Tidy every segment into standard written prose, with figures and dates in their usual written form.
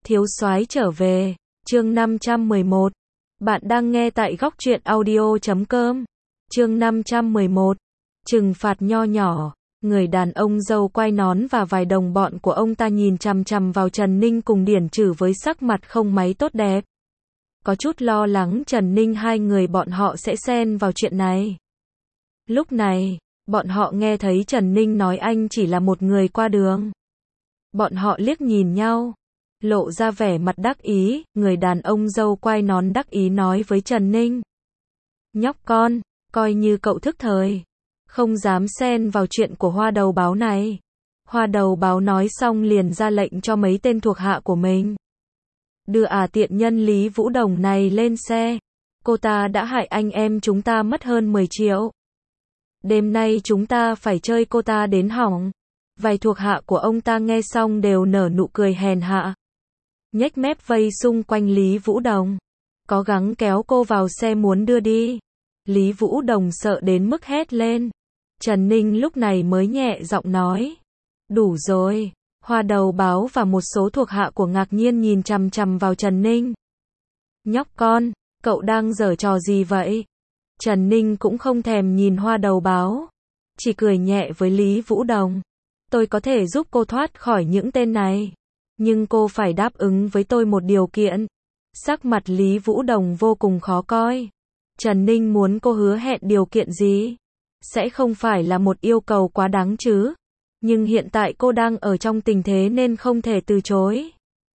Thiếu soái trở về, chương 511. Bạn đang nghe tại góc truyện audio.com. Chương 511. Trừng phạt nho nhỏ. Người đàn ông râu quai nón và vài đồng bọn của ông ta nhìn chằm chằm vào Trần Ninh cùng Điển Trử với sắc mặt không mấy tốt đẹp. Có chút lo lắng Trần Ninh hai người bọn họ sẽ xen vào chuyện này. Lúc này, bọn họ nghe thấy Trần Ninh nói anh chỉ là một người qua đường. Bọn họ liếc nhìn nhau, lộ ra vẻ mặt đắc ý, người đàn ông râu quai nón đắc ý nói với Trần Ninh. Nhóc con, coi như cậu thức thời, không dám xen vào chuyện của Hoa Đầu Báo này. Hoa Đầu Báo nói xong liền ra lệnh cho mấy tên thuộc hạ của mình. Đưa tiện nhân Lý Vũ Đồng này lên xe, cô ta đã hại anh em chúng ta mất hơn 10 triệu. Đêm nay chúng ta phải chơi cô ta đến hỏng. Vài thuộc hạ của ông ta nghe xong đều nở nụ cười hèn hạ, nhếch mép vây xung quanh Lý Vũ Đồng, cố gắng kéo cô vào xe muốn đưa đi. Lý Vũ Đồng sợ đến mức hét lên. Trần Ninh lúc này mới nhẹ giọng nói, đủ rồi. Hoa Đầu Báo và một số thuộc hạ của ngạc nhiên nhìn chằm chằm vào Trần Ninh. Nhóc con, cậu đang giở trò gì vậy? Trần Ninh cũng không thèm nhìn Hoa Đầu Báo, chỉ cười nhẹ với Lý Vũ Đồng. Tôi có thể giúp cô thoát khỏi những tên này, nhưng cô phải đáp ứng với tôi một điều kiện. Sắc mặt Lý Vũ Đồng vô cùng khó coi. Trần Ninh muốn cô hứa hẹn điều kiện gì? Sẽ không phải là một yêu cầu quá đáng chứ? Nhưng hiện tại cô đang ở trong tình thế nên không thể từ chối.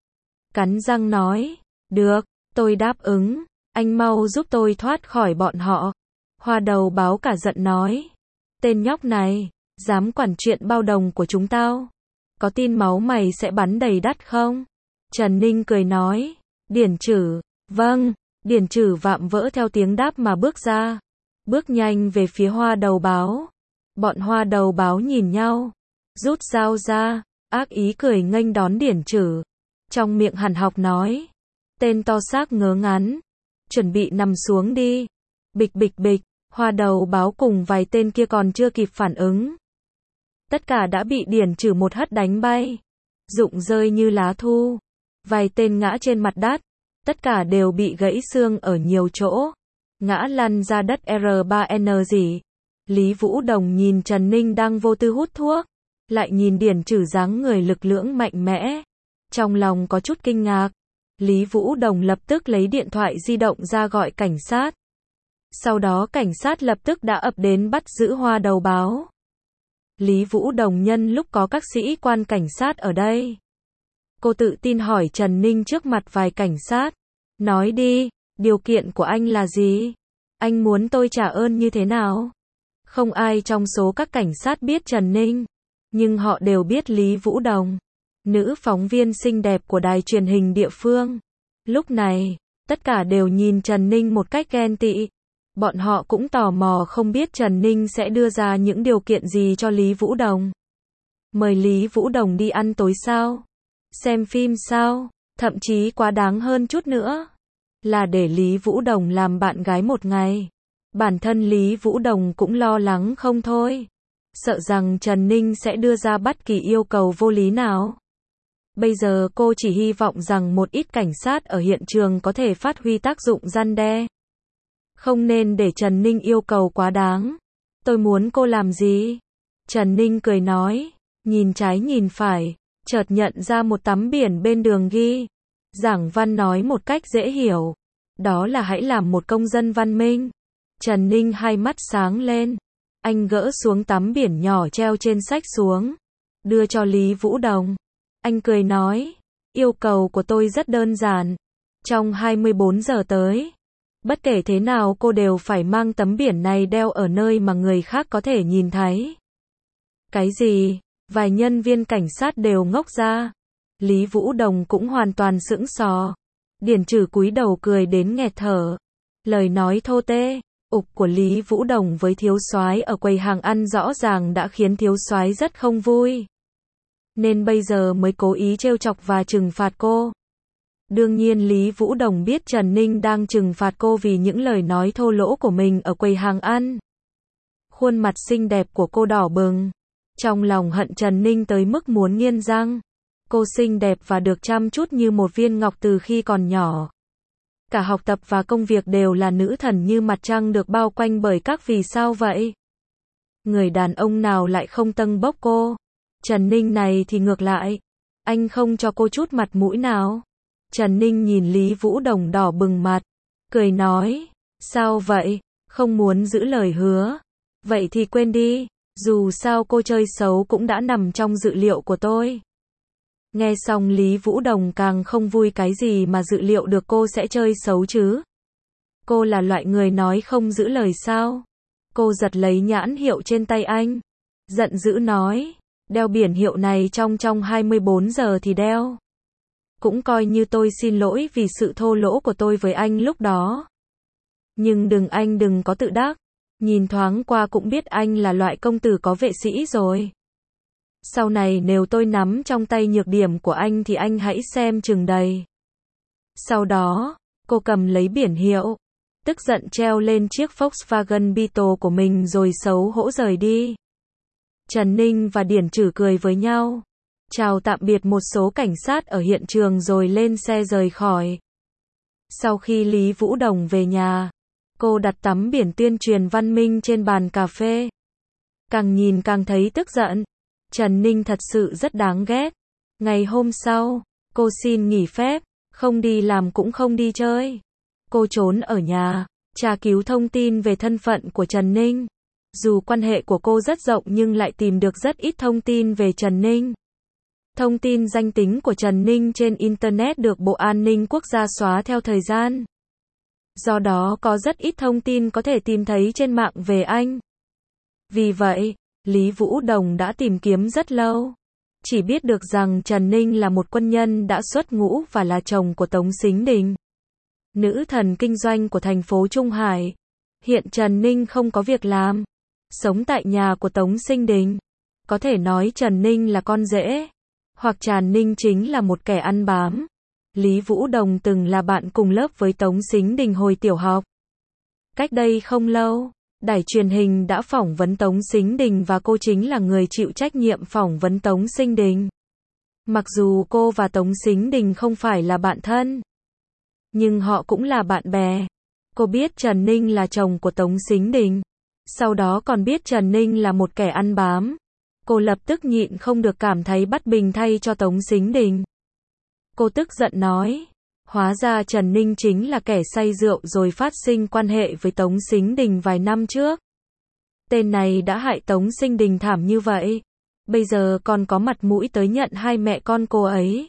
Cắn răng nói, được, tôi đáp ứng, anh mau giúp tôi thoát khỏi bọn họ. Hoa Đầu Báo cả giận nói, tên nhóc này, dám quản chuyện bao đồng của chúng tao, có tin máu mày sẽ bắn đầy đất không? Trần Ninh cười nói, Điển Trử, vâng. Điển Trử vạm vỡ theo tiếng đáp mà bước ra, bước nhanh về phía Hoa Đầu Báo. Bọn Hoa Đầu Báo nhìn nhau, rút dao ra, ác ý cười nghênh đón Điển Trử, trong miệng hằn học nói, tên to xác ngớ ngắn, chuẩn bị nằm xuống đi. Bịch bịch bịch, Hoa Đầu Báo cùng vài tên kia còn chưa kịp phản ứng, tất cả đã bị Điển Trử một hất đánh bay, rụng rơi như lá thu. Vài tên ngã trên mặt đất, tất cả đều bị gãy xương ở nhiều chỗ, ngã lăn ra đất R3N gì. Lý Vũ Đồng nhìn Trần Ninh đang vô tư hút thuốc, lại nhìn Điển Trử dáng người lực lưỡng mạnh mẽ, trong lòng có chút kinh ngạc. Lý Vũ Đồng lập tức lấy điện thoại di động ra gọi cảnh sát. Sau đó cảnh sát lập tức đã ập đến bắt giữ Hoa Đầu Báo. Lý Vũ Đồng nhân lúc có các sĩ quan cảnh sát ở đây, cô tự tin hỏi Trần Ninh trước mặt vài cảnh sát, nói đi, điều kiện của anh là gì? Anh muốn tôi trả ơn như thế nào? Không ai trong số các cảnh sát biết Trần Ninh, nhưng họ đều biết Lý Vũ Đồng, nữ phóng viên xinh đẹp của đài truyền hình địa phương. Lúc này, tất cả đều nhìn Trần Ninh một cách ghen tị. Bọn họ cũng tò mò không biết Trần Ninh sẽ đưa ra những điều kiện gì cho Lý Vũ Đồng. Mời Lý Vũ Đồng đi ăn tối sao? Xem phim sao? Thậm chí quá đáng hơn chút nữa, là để Lý Vũ Đồng làm bạn gái một ngày. Bản thân Lý Vũ Đồng cũng lo lắng không thôi, sợ rằng Trần Ninh sẽ đưa ra bất kỳ yêu cầu vô lý nào. Bây giờ cô chỉ hy vọng rằng một ít cảnh sát ở hiện trường có thể phát huy tác dụng răn đe. Không nên để Trần Ninh yêu cầu quá đáng. Tôi muốn cô làm gì? Trần Ninh cười nói, nhìn trái nhìn phải, chợt nhận ra một tấm biển bên đường ghi. Giảng văn nói một cách dễ hiểu, đó là hãy làm một công dân văn minh. Trần Ninh hai mắt sáng lên, anh gỡ xuống tấm biển nhỏ treo trên sách xuống, đưa cho Lý Vũ Đồng. Anh cười nói, yêu cầu của tôi rất đơn giản, trong 24 giờ tới, bất kể thế nào cô đều phải mang tấm biển này đeo ở nơi mà người khác có thể nhìn thấy. Cái gì? Vài nhân viên cảnh sát đều ngốc ra. Lý Vũ Đồng cũng hoàn toàn sững sờ. Điển Trử cúi đầu cười đến nghẹt thở. Lời nói thô tê, ục của Lý Vũ Đồng với thiếu soái ở quầy hàng ăn rõ ràng đã khiến thiếu soái rất không vui, nên bây giờ mới cố ý trêu chọc và trừng phạt cô. Đương nhiên Lý Vũ Đồng biết Trần Ninh đang trừng phạt cô vì những lời nói thô lỗ của mình ở quầy hàng ăn. Khuôn mặt xinh đẹp của cô đỏ bừng, trong lòng hận Trần Ninh tới mức muốn nghiến răng. Cô xinh đẹp và được chăm chút như một viên ngọc từ khi còn nhỏ. Cả học tập và công việc đều là nữ thần như mặt trăng được bao quanh bởi các vì sao vậy? Người đàn ông nào lại không tâng bốc cô? Trần Ninh này thì ngược lại. Anh không cho cô chút mặt mũi nào. Trần Ninh nhìn Lý Vũ Đồng đỏ bừng mặt. Cười nói. Sao vậy? Không muốn giữ lời hứa. Vậy thì quên đi. Dù sao cô chơi xấu cũng đã nằm trong dự liệu của tôi. Nghe xong Lý Vũ Đồng càng không vui, cái gì mà dự liệu được cô sẽ chơi xấu chứ? Cô là loại người nói không giữ lời sao? Cô giật lấy nhãn hiệu trên tay anh. Giận dữ nói. Đeo biển hiệu này trong 24 giờ thì đeo. Cũng coi như tôi xin lỗi vì sự thô lỗ của tôi với anh lúc đó. Nhưng anh đừng có tự đắc. Nhìn thoáng qua cũng biết anh là loại công tử có vệ sĩ rồi. Sau này nếu tôi nắm trong tay nhược điểm của anh thì anh hãy xem chừng đầy. Sau đó, cô cầm lấy biển hiệu, tức giận treo lên chiếc Volkswagen Beetle của mình rồi xấu hổ rời đi. Trần Ninh và Điển Trử cười với nhau, chào tạm biệt một số cảnh sát ở hiện trường rồi lên xe rời khỏi. Sau khi Lý Vũ Đồng về nhà, cô đặt tấm biển tuyên truyền văn minh trên bàn cà phê. Càng nhìn càng thấy tức giận. Trần Ninh thật sự rất đáng ghét. Ngày hôm sau, cô xin nghỉ phép, không đi làm cũng không đi chơi. Cô trốn ở nhà, tra cứu thông tin về thân phận của Trần Ninh. Dù quan hệ của cô rất rộng nhưng lại tìm được rất ít thông tin về Trần Ninh. Thông tin danh tính của Trần Ninh trên Internet được Bộ An ninh Quốc gia xóa theo thời gian. Do đó có rất ít thông tin có thể tìm thấy trên mạng về anh. Vì vậy, Lý Vũ Đồng đã tìm kiếm rất lâu. Chỉ biết được rằng Trần Ninh là một quân nhân đã xuất ngũ và là chồng của Tống Sính Đình, nữ thần kinh doanh của thành phố Trung Hải. Hiện Trần Ninh không có việc làm, sống tại nhà của Tống Sính Đình. Có thể nói Trần Ninh là con rể, hoặc Trần Ninh chính là một kẻ ăn bám. Lý Vũ Đồng từng là bạn cùng lớp với Tống Sính Đình hồi tiểu học. Cách đây không lâu, đài truyền hình đã phỏng vấn Tống Sính Đình và cô chính là người chịu trách nhiệm phỏng vấn Tống Sính Đình. Mặc dù cô và Tống Sính Đình không phải là bạn thân, nhưng họ cũng là bạn bè. Cô biết Trần Ninh là chồng của Tống Sính Đình, sau đó còn biết Trần Ninh là một kẻ ăn bám. Cô lập tức nhịn không được cảm thấy bất bình thay cho Tống Sính Đình. Cô tức giận nói, hóa ra Trần Ninh chính là kẻ say rượu rồi phát sinh quan hệ với Tống Sính Đình vài năm trước. Tên này đã hại Tống Sính Đình thảm như vậy, bây giờ còn có mặt mũi tới nhận hai mẹ con cô ấy.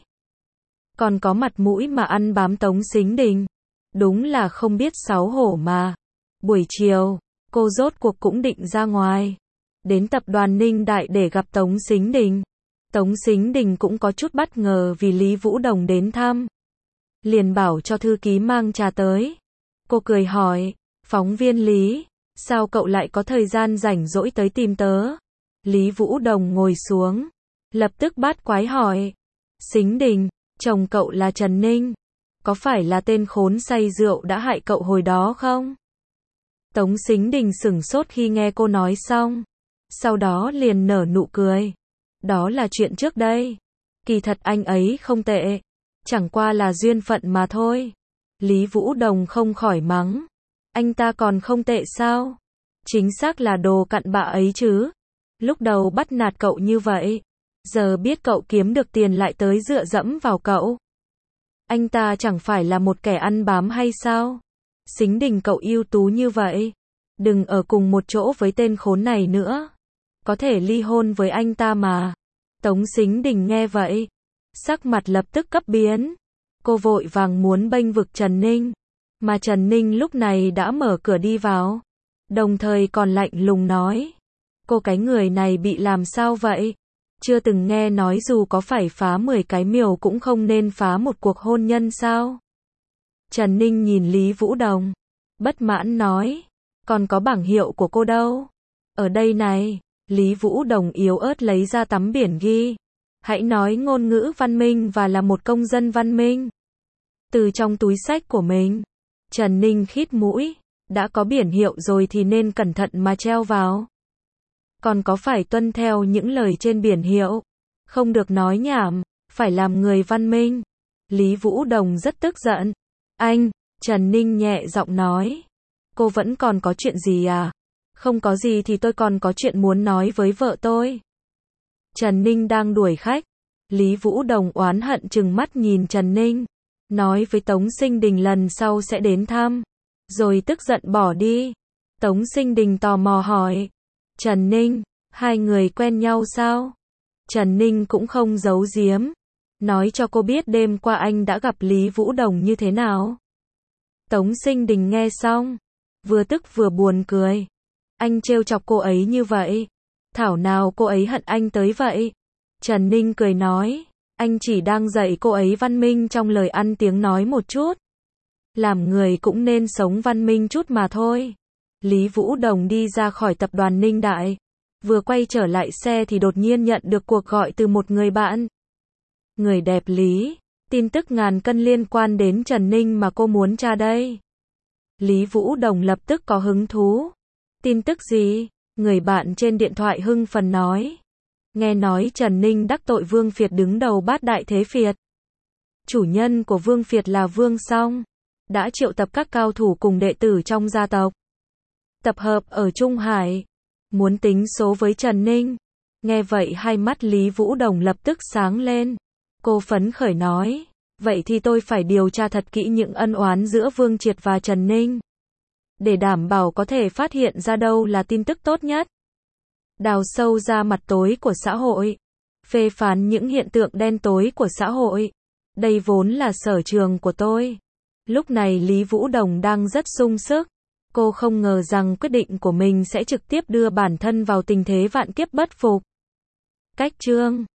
Còn có mặt mũi mà ăn bám Tống Sính Đình. Đúng là không biết xấu hổ mà. Buổi chiều, cô rốt cuộc cũng định ra ngoài, đến tập đoàn Ninh Đại để gặp Tống Sính Đình. Tống Sính Đình cũng có chút bất ngờ vì Lý Vũ Đồng đến thăm. Liền bảo cho thư ký mang trà tới. Cô cười hỏi, phóng viên Lý, sao cậu lại có thời gian rảnh rỗi tới tìm tớ? Lý Vũ Đồng ngồi xuống, lập tức bát quái hỏi, Sính Đình, chồng cậu là Trần Ninh, có phải là tên khốn say rượu đã hại cậu hồi đó không? Tống Sính Đình sửng sốt khi nghe cô nói xong, sau đó liền nở nụ cười. Đó là chuyện trước đây. Kỳ thật anh ấy không tệ, chẳng qua là duyên phận mà thôi. Lý Vũ Đồng không khỏi mắng, anh ta còn không tệ sao? Chính xác là đồ cặn bạ ấy chứ. Lúc đầu bắt nạt cậu như vậy, giờ biết cậu kiếm được tiền lại tới dựa dẫm vào cậu. Anh ta chẳng phải là một kẻ ăn bám hay sao? Sính Đình cậu ưu tú như vậy, đừng ở cùng một chỗ với tên khốn này nữa. Có thể ly hôn với anh ta mà. Tống Sính Đình nghe vậy, sắc mặt lập tức cấp biến. Cô vội vàng muốn bênh vực Trần Ninh, mà Trần Ninh lúc này đã mở cửa đi vào, đồng thời còn lạnh lùng nói, cô cái người này bị làm sao vậy? Chưa từng nghe nói dù có phải phá 10 cái miều cũng không nên phá một cuộc hôn nhân sao? Trần Ninh nhìn Lý Vũ Đồng, bất mãn nói, còn có bảng hiệu của cô đâu? Ở đây này. Lý Vũ Đồng yếu ớt lấy ra tấm biển ghi, hãy nói ngôn ngữ văn minh và là một công dân văn minh. Từ trong túi xách của mình, Trần Ninh khít mũi, đã có biển hiệu rồi thì nên cẩn thận mà treo vào. Còn có phải tuân theo những lời trên biển hiệu, không được nói nhảm, phải làm người văn minh. Lý Vũ Đồng rất tức giận. Anh, Trần Ninh nhẹ giọng nói. Cô vẫn còn có chuyện gì à? Không có gì thì tôi còn có chuyện muốn nói với vợ tôi. Trần Ninh đang đuổi khách. Lý Vũ Đồng oán hận trừng mắt nhìn Trần Ninh. Nói với Tống Sinh Đình lần sau sẽ đến thăm. Rồi tức giận bỏ đi. Tống Sinh Đình tò mò hỏi. Trần Ninh, hai người quen nhau sao? Trần Ninh cũng không giấu giếm. Nói cho cô biết đêm qua anh đã gặp Lý Vũ Đồng như thế nào. Tống Sinh Đình nghe xong. Vừa tức vừa buồn cười. Anh trêu chọc cô ấy như vậy. Thảo nào cô ấy hận anh tới vậy. Trần Ninh cười nói. Anh chỉ đang dạy cô ấy văn minh trong lời ăn tiếng nói một chút. Làm người cũng nên sống văn minh chút mà thôi. Lý Vũ Đồng đi ra khỏi tập đoàn Ninh Đại. Vừa quay trở lại xe thì đột nhiên nhận được cuộc gọi từ một người bạn. Người đẹp Lý, tin tức ngàn cân liên quan đến Trần Ninh mà cô muốn tra đây. Lý Vũ Đồng lập tức có hứng thú. Tin tức gì? Người bạn trên điện thoại hưng phấn nói. Nghe nói Trần Ninh đắc tội Vương Phiệt đứng đầu bát đại thế Phiệt. Chủ nhân của Vương Phiệt là Vương Song. Đã triệu tập các cao thủ cùng đệ tử trong gia tộc. Tập hợp ở Trung Hải. Muốn tính số với Trần Ninh. Nghe vậy hai mắt Lý Vũ Đồng lập tức sáng lên. Cô phấn khởi nói. Vậy thì tôi phải điều tra thật kỹ những ân oán giữa Vương Triệt và Trần Ninh. Để đảm bảo có thể phát hiện ra đâu là tin tức tốt nhất. Đào sâu ra mặt tối của xã hội. Phê phán những hiện tượng đen tối của xã hội. Đây vốn là sở trường của tôi. Lúc này Lý Vũ Đồng đang rất sung sức. Cô không ngờ rằng quyết định của mình sẽ trực tiếp đưa bản thân vào tình thế vạn kiếp bất phục. Cách chương